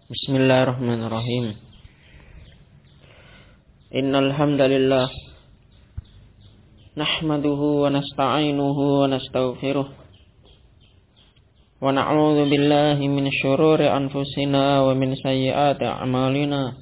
Bismillahirrahmanirrahim. Innal hamdalillah nahmaduhu wa nasta'inuhu wa nastaghfiruh wa na'udzu billahi min syururi anfusina wa min sayyiati a'malina.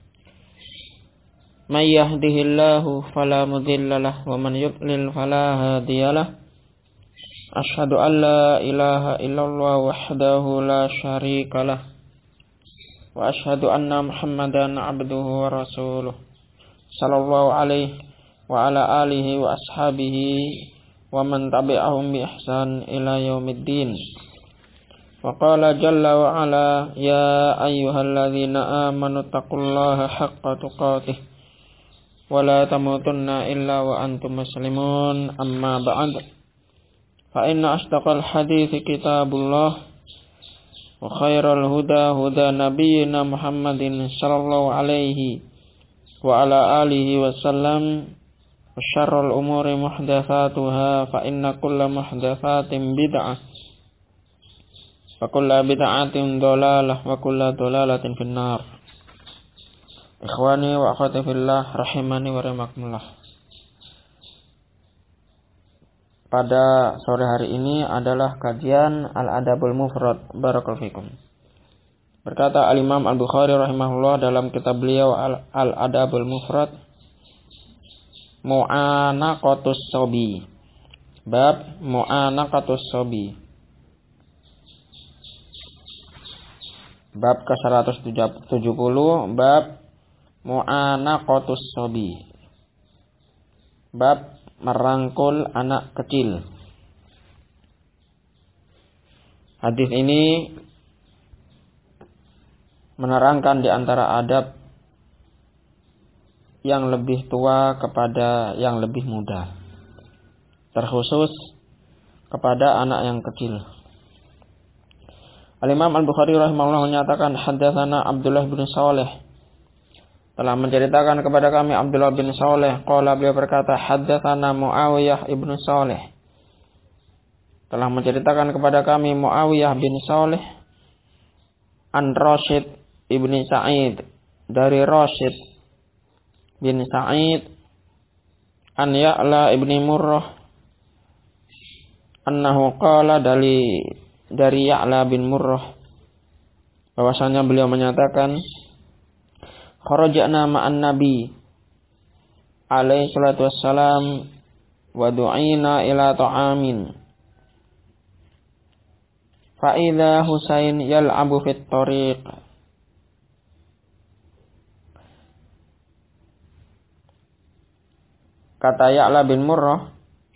May yahdihillahu fala mudilla lahu wa man yudlil fala hadiyalah. Asyhadu an la ilaha illallah wahdahu la syarikalah. Wa asyhadu anna Muhammadan abduhu wa rasuluh sallallahu alaihi wa ala alihi wa ashabihi wa man tabi'ahum bi ihsan ila yaumiddin. Wa qala jalla wa ala ya ayyuhalladzina amanu taqullaha haqqa tuqatih wa la tamutunna illa wa antum muslimun. Amma ba'd, fa inna asdaqal hadithi kitabullah wa khairal huda huda nabiyyina Muhammadin sallallahu alaihi wa ala alihi wasallam wa syarrul umuri muhdatsatuha fa inna kulla muhdatsatin bid'ah wa kulla bid'atin dhalalah wa kulla dhalalatin finnar. Ikhwani wa akhwati fillah rahimani wa rahimakumullah. Pada sore hari ini adalah kajian Al-Adabul Mufrad. Barakallahu fikum. Berkata Al-Imam Al-Bukhari rahimahullah dalam kitab beliau Al-Adabul Mufrad, Mu'anaqatus Sobi. Bab Mu'anaqatus Sobi. Bab ke-170, bab Mu'anaqatus Sobi. Bab merangkul anak kecil. Hadis ini menerangkan di antara adab yang lebih tua kepada yang lebih muda, terkhusus kepada anak yang kecil. Al-Imam Al-Bukhari rahimahullah menyatakan, haddatsana Abdullah bin Saleh, telah menceritakan kepada kami Abdullah bin Saleh. Qala, beliau berkata, haddatsana Muawiyah ibnu Saleh, telah menceritakan kepada kami Muawiyah bin Saleh an Rashid ibni Sa'id, dari Rashid bin Sa'id an Ya'la ibni Murrah annahu qala, dari Ya'la bin Murrah bahwasanya beliau menyatakan, kharajna ma'an nabi alaihi salatu wassalam wa du'ina ila ta'amin fa idza Husain yal'abu fit tariq. Kata Ya'la bin Murrah,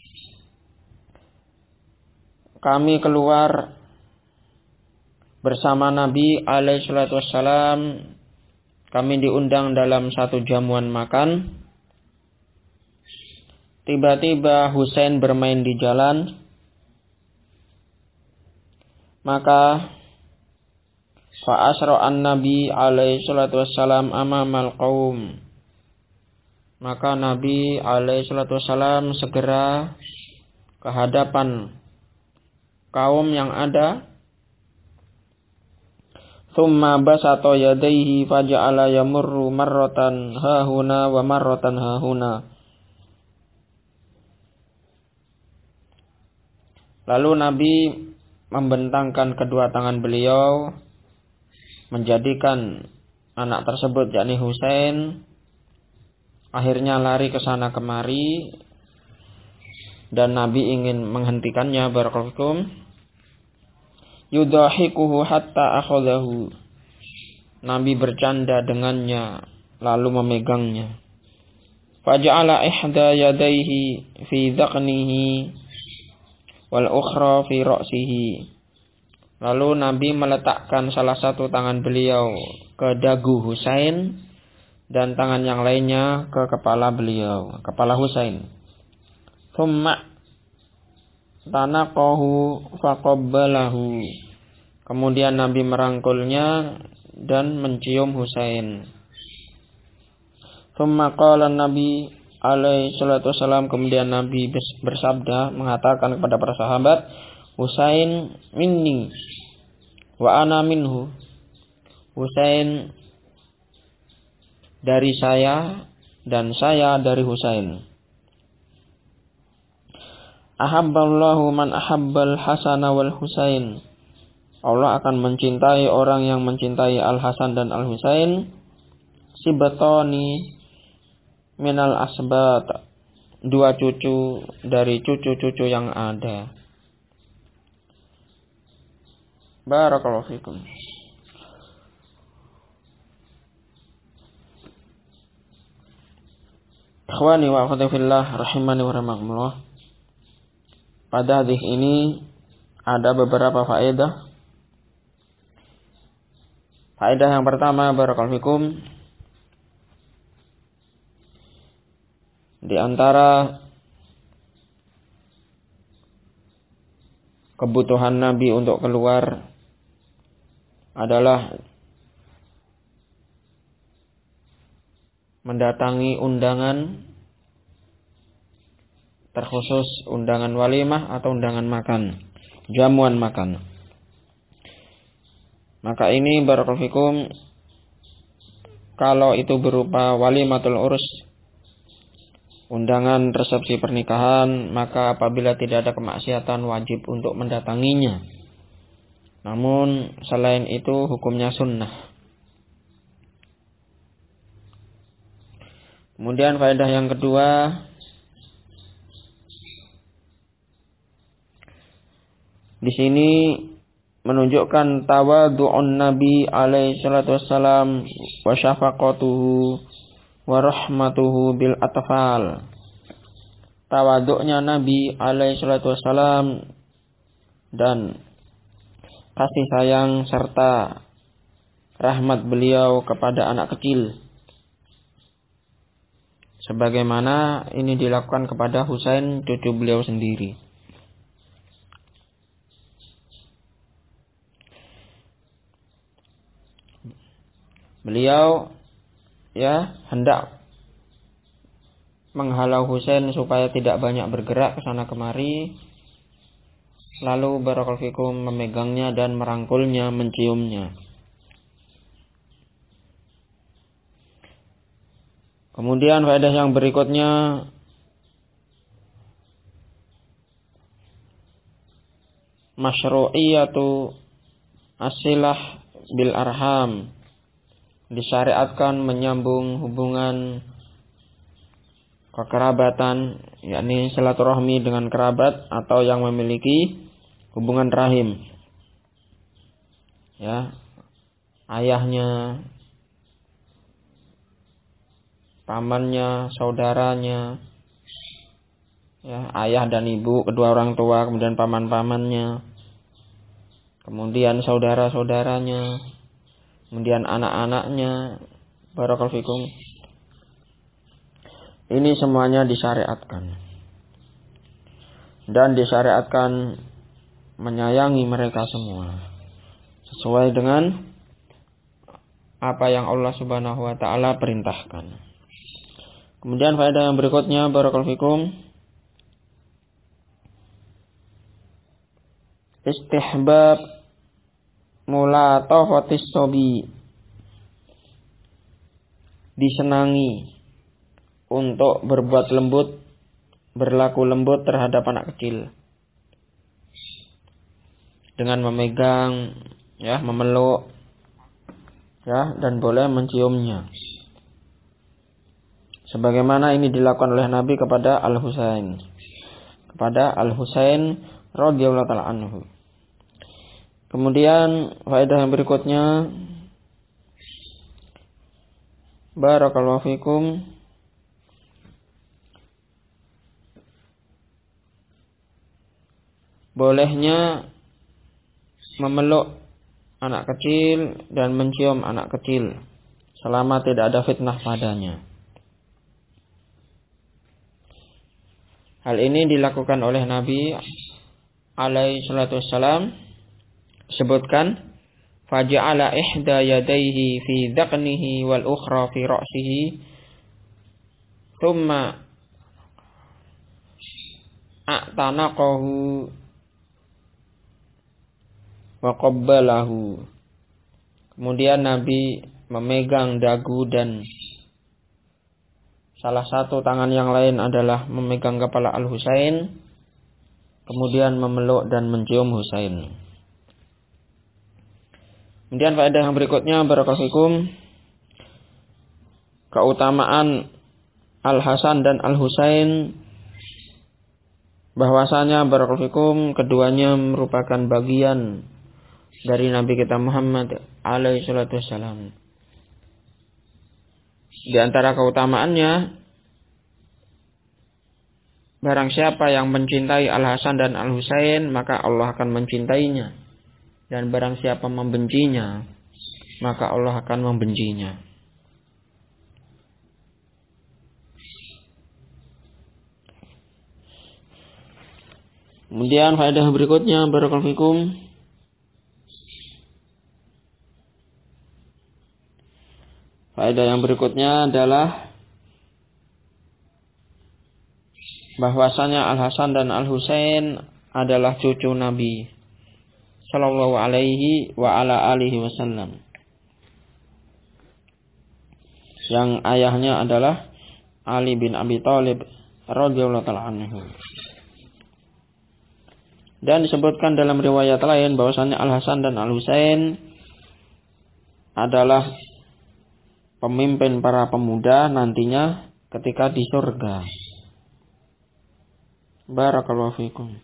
kami keluar bersama Nabi alaihi salatu wassalam. Kami diundang dalam satu jamuan makan. Tiba-tiba Husain bermain di jalan. Maka fa'asra'an Nabi alaihi salatu wassalam amamal qaum. Maka Nabi alaihi salatu wassalam segera ke hadapan kaum yang ada. Thumma basata yadayhi faja'ala yamurru marratan hahuna wa marratan hahuna. Lalu Nabi membentangkan kedua tangan beliau, menjadikan anak tersebut, yakni Husain, akhirnya lari ke sana kemari, dan Nabi ingin menghentikannya. Barakallahu fikum. Yudahikuhu hatta akhadahu. Nabi bercanda dengannya lalu memegangnya. Faja'ala ihda yadayhi fi dhaqnihi wal ukhra fi ra'sihi. Lalu Nabi meletakkan salah satu tangan beliau ke dagu Husain dan tangan yang lainnya ke kepala beliau, kepala Husain. Thumma tanaqahu faqabbalahu. Kemudian Nabi merangkulnya dan mencium Husain. Thumma qala Nabi alaihi salatu wasalam, kemudian Nabi bersabda, mengatakan kepada para sahabat, Husain minni wa ana minhu. Husain dari saya dan saya dari Husain. Ahabballahu man ahabbal Hasana wal Husain. Allah akan mencintai orang yang mencintai Al-Hasan dan Al-Husain. Sibatoni minal asbat. Dua cucu dari cucu-cucu yang ada. Barakallahu fikum. Ikhwani wa akhwati fillah rahimani wa rahimakumullah. Pada hadis ini ada beberapa faedah. Faedah yang pertama, barakallahu fikum, di antara kebutuhan Nabi untuk keluar adalah mendatangi undangan, terkhusus undangan walimah atau undangan makan, jamuan makan. Maka ini barakallahu fikum, kalau itu berupa walimatul urus, undangan resepsi pernikahan, maka apabila tidak ada kemaksiatan wajib untuk mendatanginya. Namun selain itu hukumnya sunnah. Kemudian faedah yang kedua, di sini menunjukkan tawadhu'un Nabi alaihi salatu wassalam wa syafaqatuhu wa rahmatuhu bil atfal. Tawadhu'nya Nabi alaihi salatu wassalam dan kasih sayang serta rahmat beliau kepada anak kecil, sebagaimana ini dilakukan kepada Husain, cucu beliau sendiri. Beliau hendak menghalau Husain supaya tidak banyak bergerak ke sana kemari, lalu barakallahu fikum memegangnya dan merangkulnya, menciumnya. Kemudian faedah yang berikutnya, masyru'iyatu asilah bil arham, disyariatkan menyambung hubungan kekerabatan, yakni silaturahmi dengan kerabat atau yang memiliki hubungan rahim. Ayahnya, pamannya, saudaranya, ayah dan ibu, kedua orang tua, kemudian paman-pamannya, kemudian saudara-saudaranya, kemudian anak-anaknya, barakallahu fikum. Ini semuanya disyariatkan. Dan disyariatkan menyayangi mereka semua sesuai dengan apa yang Allah Subhanahu wa taala perintahkan. Kemudian faedah yang berikutnya, barakallahu fikum, istihbab mulatafatis sobi, disenangi untuk berbuat lembut, berlaku lembut terhadap anak kecil dengan memegang, memeluk, dan boleh menciumnya, sebagaimana ini dilakukan oleh Nabi kepada Al-Husain radhiyallahu taala anhu. Kemudian faedah yang berikutnya, barakallahu fikum, bolehnya memeluk anak kecil dan mencium anak kecil selama tidak ada fitnah padanya. Hal ini dilakukan oleh Nabi alaihi salatu wassalam. Sebutkan, faja'ala ihda yadayhi fi dhaqnihi wal ukhra fi ra'sihi thumma a'tanaqahu wa qabbalahu. Kemudian Nabi memegang dagu dan salah satu tangan yang lain adalah memegang kepala Al-Husain. Kemudian memeluk dan mencium Husain. Kemudian faedah yang berikutnya, barakallahu fikum, keutamaan Al-Hasan dan Al-Husain, bahwasanya barakallahu fikum keduanya merupakan bagian dari Nabi kita Muhammad alaihi salatu wassalam. Di antara keutamaannya, barang siapa yang mencintai Al-Hasan dan Al-Husain, maka Allah akan mencintainya. Dan barang siapa membencinya, maka Allah akan membencinya. Kemudian faedah berikutnya, barakallahu fikum, faedah yang berikutnya adalah bahwasanya Al-Hasan dan Al-Husain adalah cucu Nabi sallallahu alaihi wa ala alihi wasallam, yang ayahnya adalah Ali bin Abi Thalib radhiyallahu ta'ala anhu. Dan disebutkan dalam riwayat lain bahwasanya Al-Hasan dan Al-Husain adalah pemimpin para pemuda nantinya ketika di surga. Barakallahu fikum.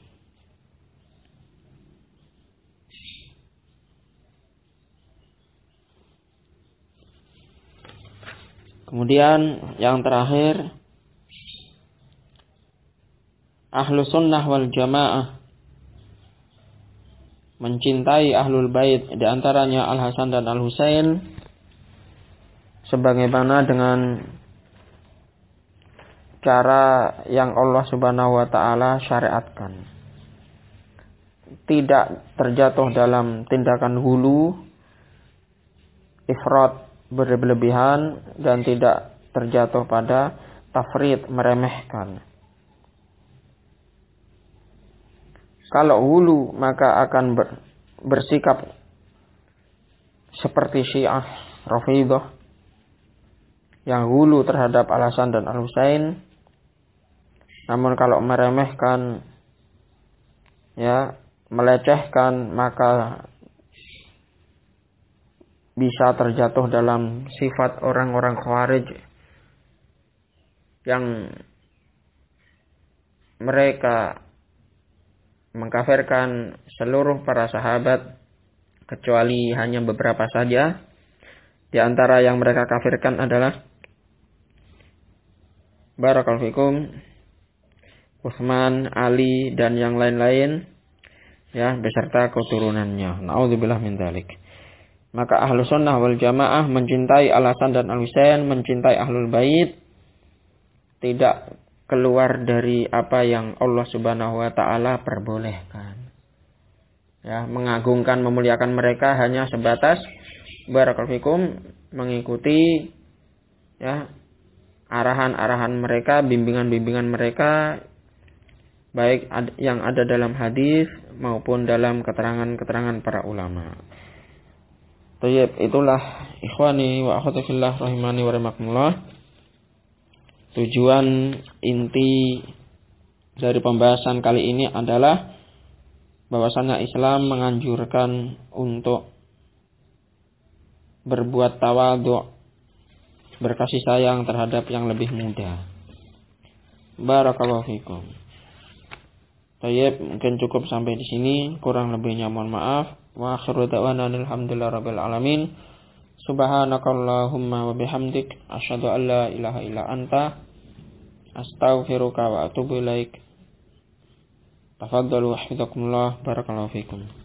Kemudian yang terakhir, Ahlus Sunnah wal Jamaah mencintai Ahlul Bait, di antaranya Al-Hasan dan Al-Husain, sebagaimana dengan cara yang Allah Subhanahu wa taala syariatkan. Tidak terjatuh dalam tindakan hulu, ifrat, berlebihan, dan tidak terjatuh pada tafrid, meremehkan. Kalau hulu maka akan bersikap seperti Syiah Rafidhah yang hulu terhadap Al-Hasan dan Al-Husain. Namun kalau meremehkan, ya, melecehkan, maka bisa terjatuh dalam sifat orang-orang Khawarij yang mereka mengkafirkan seluruh para sahabat kecuali hanya beberapa saja. Di antara yang mereka kafirkan adalah barakallahu fikum Utsman, Ali, dan yang lain-lain, ya, beserta keturunannya. Nauzubillah min dzalik. Maka Ahlus Sunnah wal Jamaah mencintai Al-Hasan dan Al-Husain, mencintai Ahlul Bait, tidak keluar dari apa yang Allah Subhanahu wa taala perbolehkan. Ya, mengagungkan, memuliakan mereka hanya sebatas barakallahu fikum mengikuti, ya, arahan-arahan mereka, bimbingan-bimbingan mereka, baik yang ada dalam hadis maupun dalam keterangan-keterangan para ulama. Tayyib, itulah ikhwani wa akhwati fillah rahimani wa rahimakumullah, tujuan inti dari pembahasan kali ini adalah bahwasanya Islam menganjurkan untuk berbuat tawadhu, berkasih sayang terhadap yang lebih muda. Barakallahu fikum. Tayyib, mungkin cukup sampai di sini, kurang lebihnya mohon maaf. Wa akhiru da'wana alhamdulillahirabbil alamin. Subhanakallahumma wa bihamdik asyhadu an la ilaha illa anta astaghfiruka wa atubu ilaik. Tafadhalu hafizakumullah, barakallahu fikum.